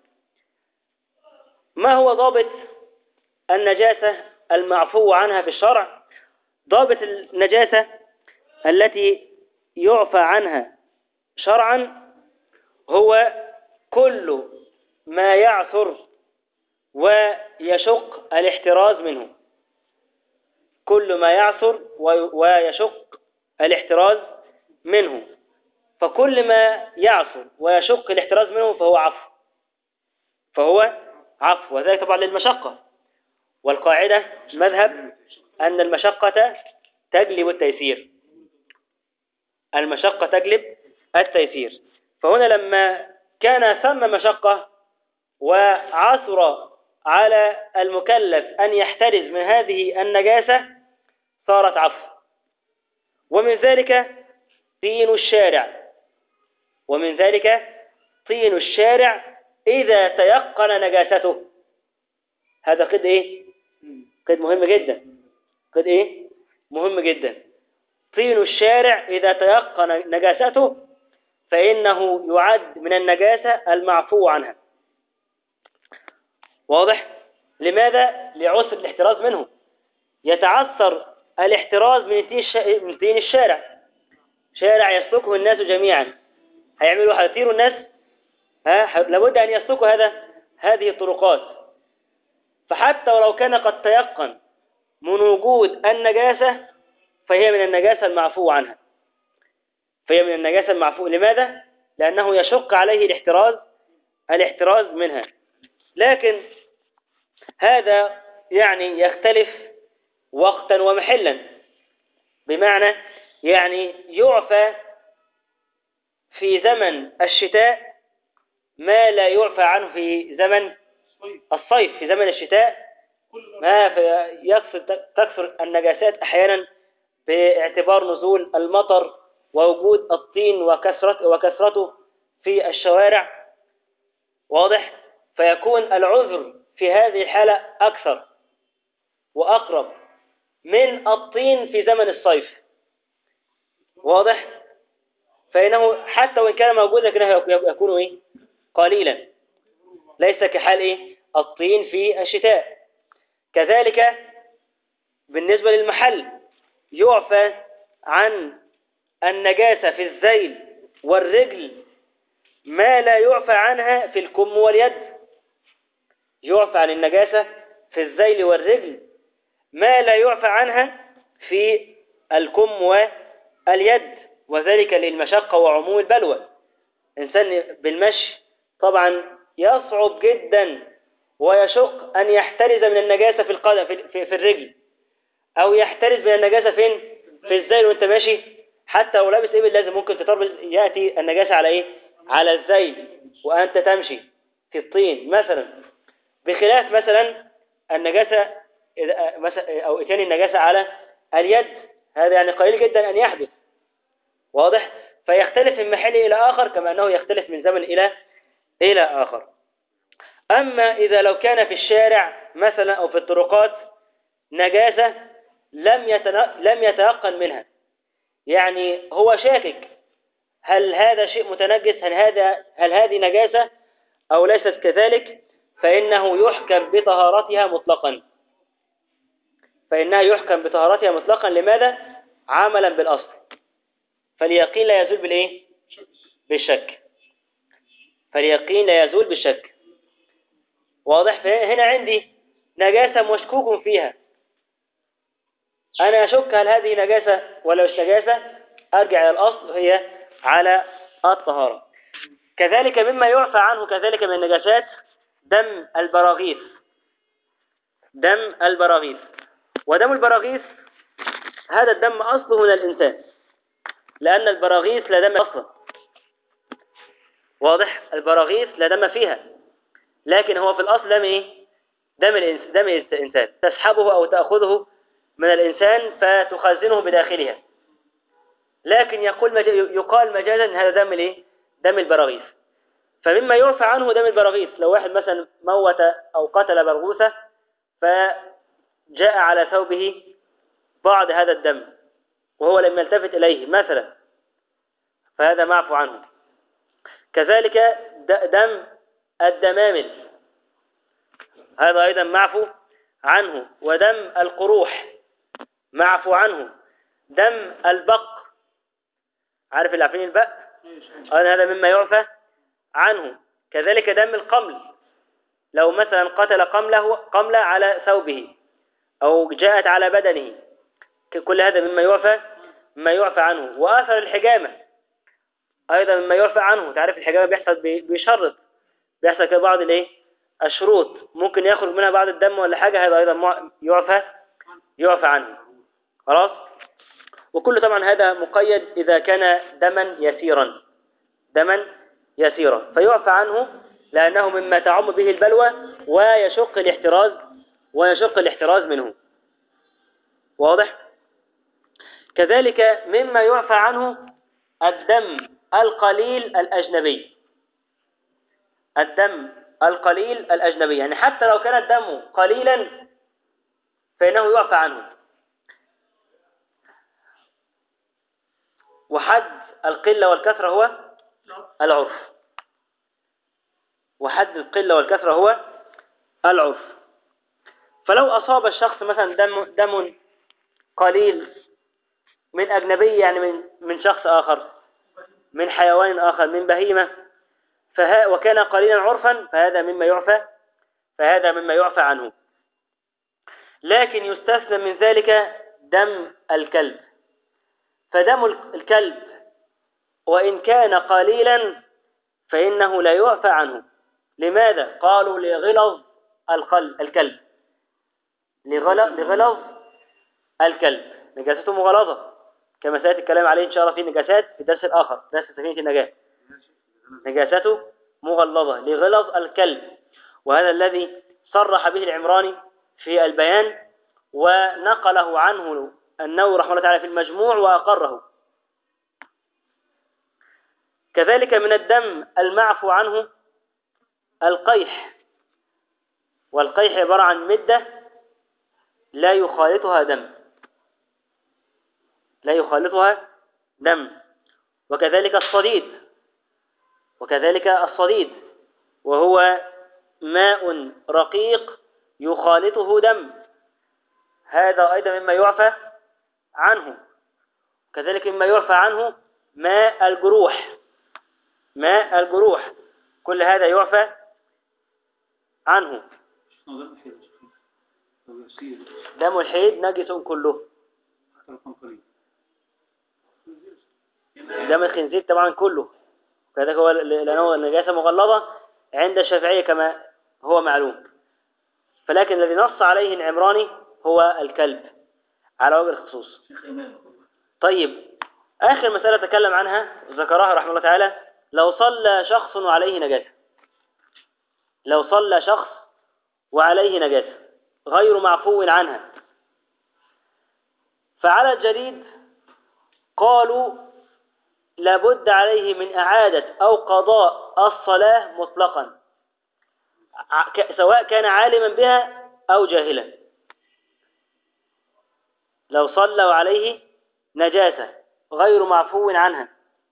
ما هو ضابط النجاسة المعفو عنها في الشرع؟ ضابط النجاسة التي يعفى عنها شرعا هو كل ما يعثر ويشق الاحتراز منه. كل ما يعثر ويشق الاحتراز منه. فكل ما يعثر ويشق الاحتراز منه فهو عفو. وذلك طبعا للمشقة، والقاعدة مذهب أن المشقة تجلب التيسير. المشقة تجلب التيسير. فهنا لما كان ثم مشقة وعثر على المكلف أن يحترز من هذه النجاسة صارت عفو. ومن ذلك طين الشارع إذا تيقن نجاسته. هذا قد إيه؟ قد مهم جدا. قد إيه؟ مهم جدا. طين الشارع إذا تيقن نجاسته فإنه يعد من النجاسة المعفو عنها. واضح؟ لماذا؟ لعسر الاحتراز منه. يتعثر الاحتراز من طين الشارع. شارع يسلكه الناس جميعا، هيطيروا الناس، لابد أن يسلكوا هذه الطرقات. فحتى ولو كان قد تيقن من وجود النجاسة فهي من النجاسة المعفو عنها. لماذا؟ لأنه يشق عليه الاحتراز منها. لكن هذا يعني يختلف وقتا ومحلا، بمعنى يعني يعفى في زمن الشتاء ما لا يعفى عنه في زمن الصيف. في زمن الشتاء ما تكثر النجاسات أحيانا باعتبار نزول المطر ووجود الطين وكثرته في الشوارع. واضح؟ فيكون العذر في هذه الحالة أكثر وأقرب من الطين في زمن الصيف. واضح؟ فإنه حتى وإن كان موجودا كده يكون قليلا، ليس كحال الطين في الشتاء. كذلك بالنسبة للمحل يعفى عن النجاسة في الذيل والرجل ما لا يعفى عنها في الكم واليد. يعفى عن النجاسة في الذيل والرجل ما لا يعفى عنها في الكم واليد، وذلك للمشقة وعموم البلوى. إنسان بالمشي طبعا يصعب جدا ويشق أن يحترز من النجاسة في القدم في الرجل، أو يحترز من النجاسة فين؟ في الذيل وانت ماشي. حتى لو لابس إبل لازم ممكن يأتي النجاسة على على الذيل وأنت تمشي في الطين مثلا، بخلاف مثلا النجاسة أو إتيان النجاسة على اليد. هذا يعني قليل جدا أن يحدث. واضح؟ فيختلف من محل إلى آخر كما أنه يختلف من زمن إلى آخر. أما إذا لو كان في الشارع مثلا أو في الطرقات نجاسة لم يتيقن منها، يعني هو شاكك هل هذا شيء متنجس، هل هذه نجاسة أو ليست كذلك، فإنه يحكم بطهارتها مطلقا. لماذا؟ عملا بالأصل. فاليقين لا يزول بالإيه؟ بالشك. واضح؟ هنا عندي نجاسة مشكوك فيها، أنا أشك هل هذه نجاسة ولا مش نجاسة، أرجع إلى الأصل هي على الطهارة. كذلك مما يعفى عنه كذلك من النجاسات دم البراغيث. ودم البراغيث هذا الدم أصله من الإنسان، لأن البراغيث لا دم أصلا. واضح؟ البراغيث لا دم فيها، لكن هو في الأصل دم إيه؟ دم الإنسان، تسحبه أو تأخذه من الإنسان فتخزنه بداخلها، لكن يقال مجازا أن هذا دم الإيه؟ دم البراغيث. فمما يعفى عنه دم البراغيث، لو واحد مثلا موت أو قتل برغوثة فجاء على ثوبه بعض هذا الدم وهو لم يلتفت إليه مثلا، فهذا معفو عنه. كذلك دم الدمامل هذا أيضا معفو عنه. ودم القروح معفو عنه. دم البق، عارف اللي عارفين البق، هذا مما يعفى عنه. كذلك دم القمل، لو مثلا قتل قملة على ثوبه أو جاءت على بدنه، كل هذا مما يعفى عنه. وآثر الحجامة أيضا مما يعفى عنه. تعرف الحجامة بيحصل كده بعض الشروط، ممكن يخرج منها بعض الدم ولا حاجة، هذا أيضا يعفى عنه. خلاص. وكل طبعا هذا مقيد إذا كان دما يسيرا فيعفى عنه، لأنه مما تعم به البلوى ويشق الاحتراز منه. واضح؟ كذلك مما يعفى عنه الدم القليل الأجنبي. يعني حتى لو كان الدم قليلا فإنه يعفى عنه. وحد القلة والكثرة هو العرف. فلو أصاب الشخص مثلا دم قليل من أجنبي، يعني من شخص آخر، من حيوان آخر، من بهيمة، وكان قليلا عرفا، فهذا مما يعفى عنه. لكن يستثنى من ذلك دم الكلب. فدم الكلب وإن كان قليلا فإنه لا يعفى عنه. لماذا؟ قالوا لغلظ الكلب. لغلظ الكلب، نجاسته مغلظة، كما سيأتي الكلام عليه إن شاء الله في نجاسات في الدرس الآخر، درس سفينة النجاة. نجاسته مغلظة لغلظ الكلب، وهذا الذي صرح به العمراني في البيان، ونقله عنه النووي رحمه الله تعالى في المجموع وأقره. كذلك من الدم المعفو عنه القيح. والقيح عبارة عن مدة لا يخالطها دم. وكذلك الصديد وهو ماء رقيق يخالطه دم، هذا أيضا مما يعفى عنه. كذلك مما يعفى عنه ماء الجروح، كل هذا يعفى عنه. دم الحيض نجس كله. دم الخنزير طبعا كله، كذلك هو لأنه النجاسة مغلظة عند الشافعية كما هو معلوم. فلكن الذي نص عليه العمراني هو الكلب على وجه الخصوص. طيب، آخر مسألة تكلم عنها ذكرها رحمه الله تعالى، لو صلى شخص وعليه نجاسة غير معفو عنها، فعلى الجديد قالوا لابد عليه من إعادة أو قضاء الصلاة مطلقا، سواء كان عالما بها أو جاهلا. لو صلوا عليه نجاسة غير معفو عنها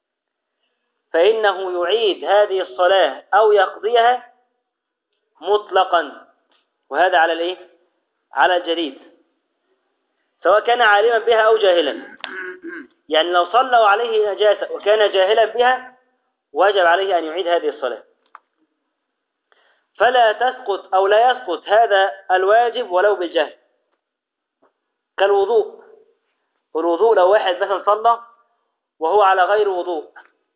فإنه يعيد هذه الصلاة أو يقضيها مطلقا، وهذا على الإيه؟ على الجديد، سواء كان عالما بها أو جاهلا. يعني لو صلوا عليه نجاسة وكان جاهلا بها وجب عليه أن يعيد هذه الصلاة، فلا تسقط أو لا يسقط هذا الواجب ولو بالجهل، كالوضوء. الوضوء لو واحد مثلا صلى وهو على غير وضوء،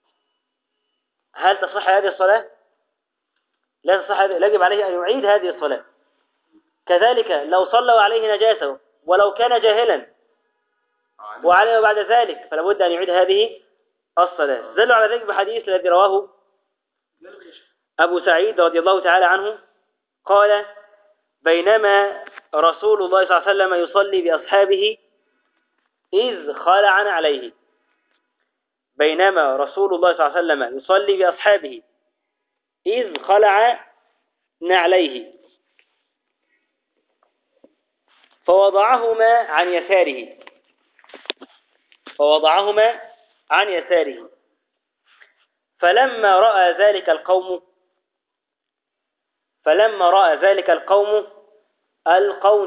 هل تصح هذه الصلاة؟ لا تصح، يجب عليه أن يعيد هذه الصلاة. كذلك لو صلوا عليه نجاسة ولو كان جاهلا وعلم بعد ذلك فلا بد أن يعيد هذه الصلاة. دلوا على ذلك بحديث الذي رواه أبو سعيد رضي الله تعالى عنه قال: بينما رسول الله صلى الله عليه وسلم يصلي بأصحابه إذ خلعنا عليه. بينما رسول الله صلى الله عليه وسلم يصلي بأصحابه إذ خلع نعليه فوضعهما عن يساره، فوضعهما عن يساره. فلما رأى ذلك القوم ألقوا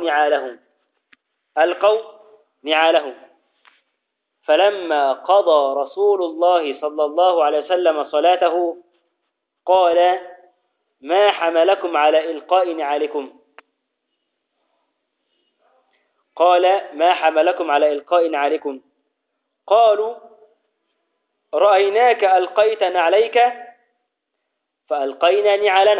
نعالهم. فلما قضى رسول الله صلى الله عليه وسلم صلاته قال: ما حملكم على إلقاء نعالكم؟ قالوا: رأيناك ألقيت نعليك فألقينا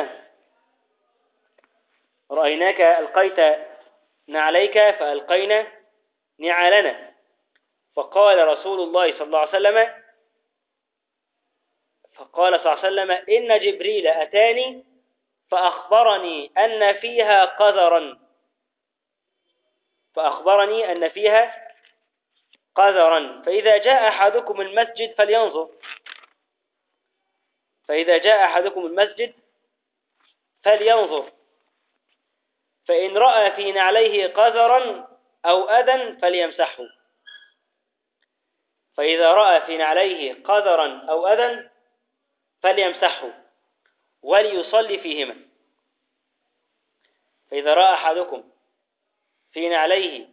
نعالنا. فقال رسول الله صلى الله عليه وسلم: إن جبريل أتاني فأخبرني أن فيها قذرا فإذا جاء أحدكم المسجد فلينظر فإن رأى في نعليه قذرا أو أذى فليمسحه. فإذا رأى في نعليه قذرا أو أذى فليمسحه وليصلي فيهما. فإذا رأى أحدكم في نعليه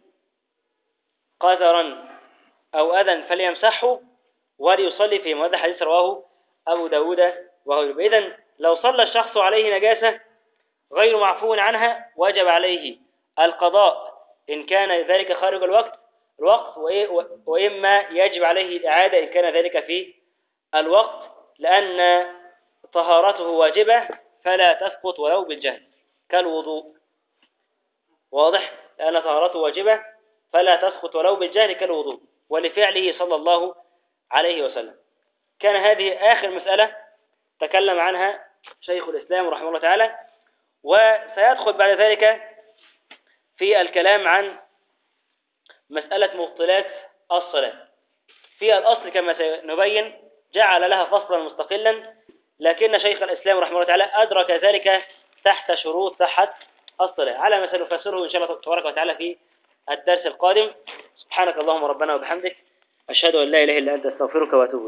قذرا أو أذى فليمسحه وليصلي فيهما. هذا حديث رواه أبو داود وغيره. إذن لو صلى الشخص عليه نجاسة غير معفو عنها وجب عليه القضاء إن كان ذلك خارج الوقت، وإما يجب عليه الإعادة إن كان ذلك في الوقت، لأن طهارته واجبة فلا تسقط ولو بالجهل كالوضوء. واضح؟ لأن طهارته واجبة فلا تسقط ولو بالجهل كالوضوء، ولفعله صلى الله عليه وسلم. كان هذه آخر مسألة تكلم عنها شيخ الإسلام رحمه الله تعالى، وسيدخل بعد ذلك في الكلام عن مسألة مبطلات الصلاة. في الأصل كما سنبين جعل لها فصلا مستقلا، لكن شيخ الإسلام رحمه الله تعالى أدرك ذلك تحت شروط صحة الصلاة، على ما سنفسره إن شاء الله تبارك وتعالى في الدرس القادم. سبحانك اللهم ربنا وبحمدك، أشهد أن لا إله إلا أنت، أستغفرك وأتوب إليك.